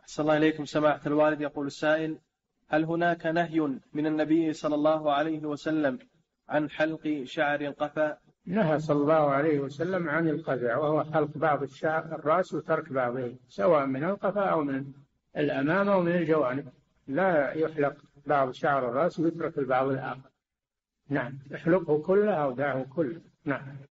أحسن الله إليكم سماحة الوالد. يقول السائل: هل هناك نهي من النبي صلى الله عليه وسلم عن حلق شعر القفا؟ نهى صلى الله عليه وسلم عن القزع، وهو حلق بعض الشعر الرأس وترك بعضه، سواء من القفا أو من الأمام أو من الجوانب. لا يحلق بعض شعر الرأس ويترك البعض الآخر. نعم، احلقه كله أو دعه كله. نعم.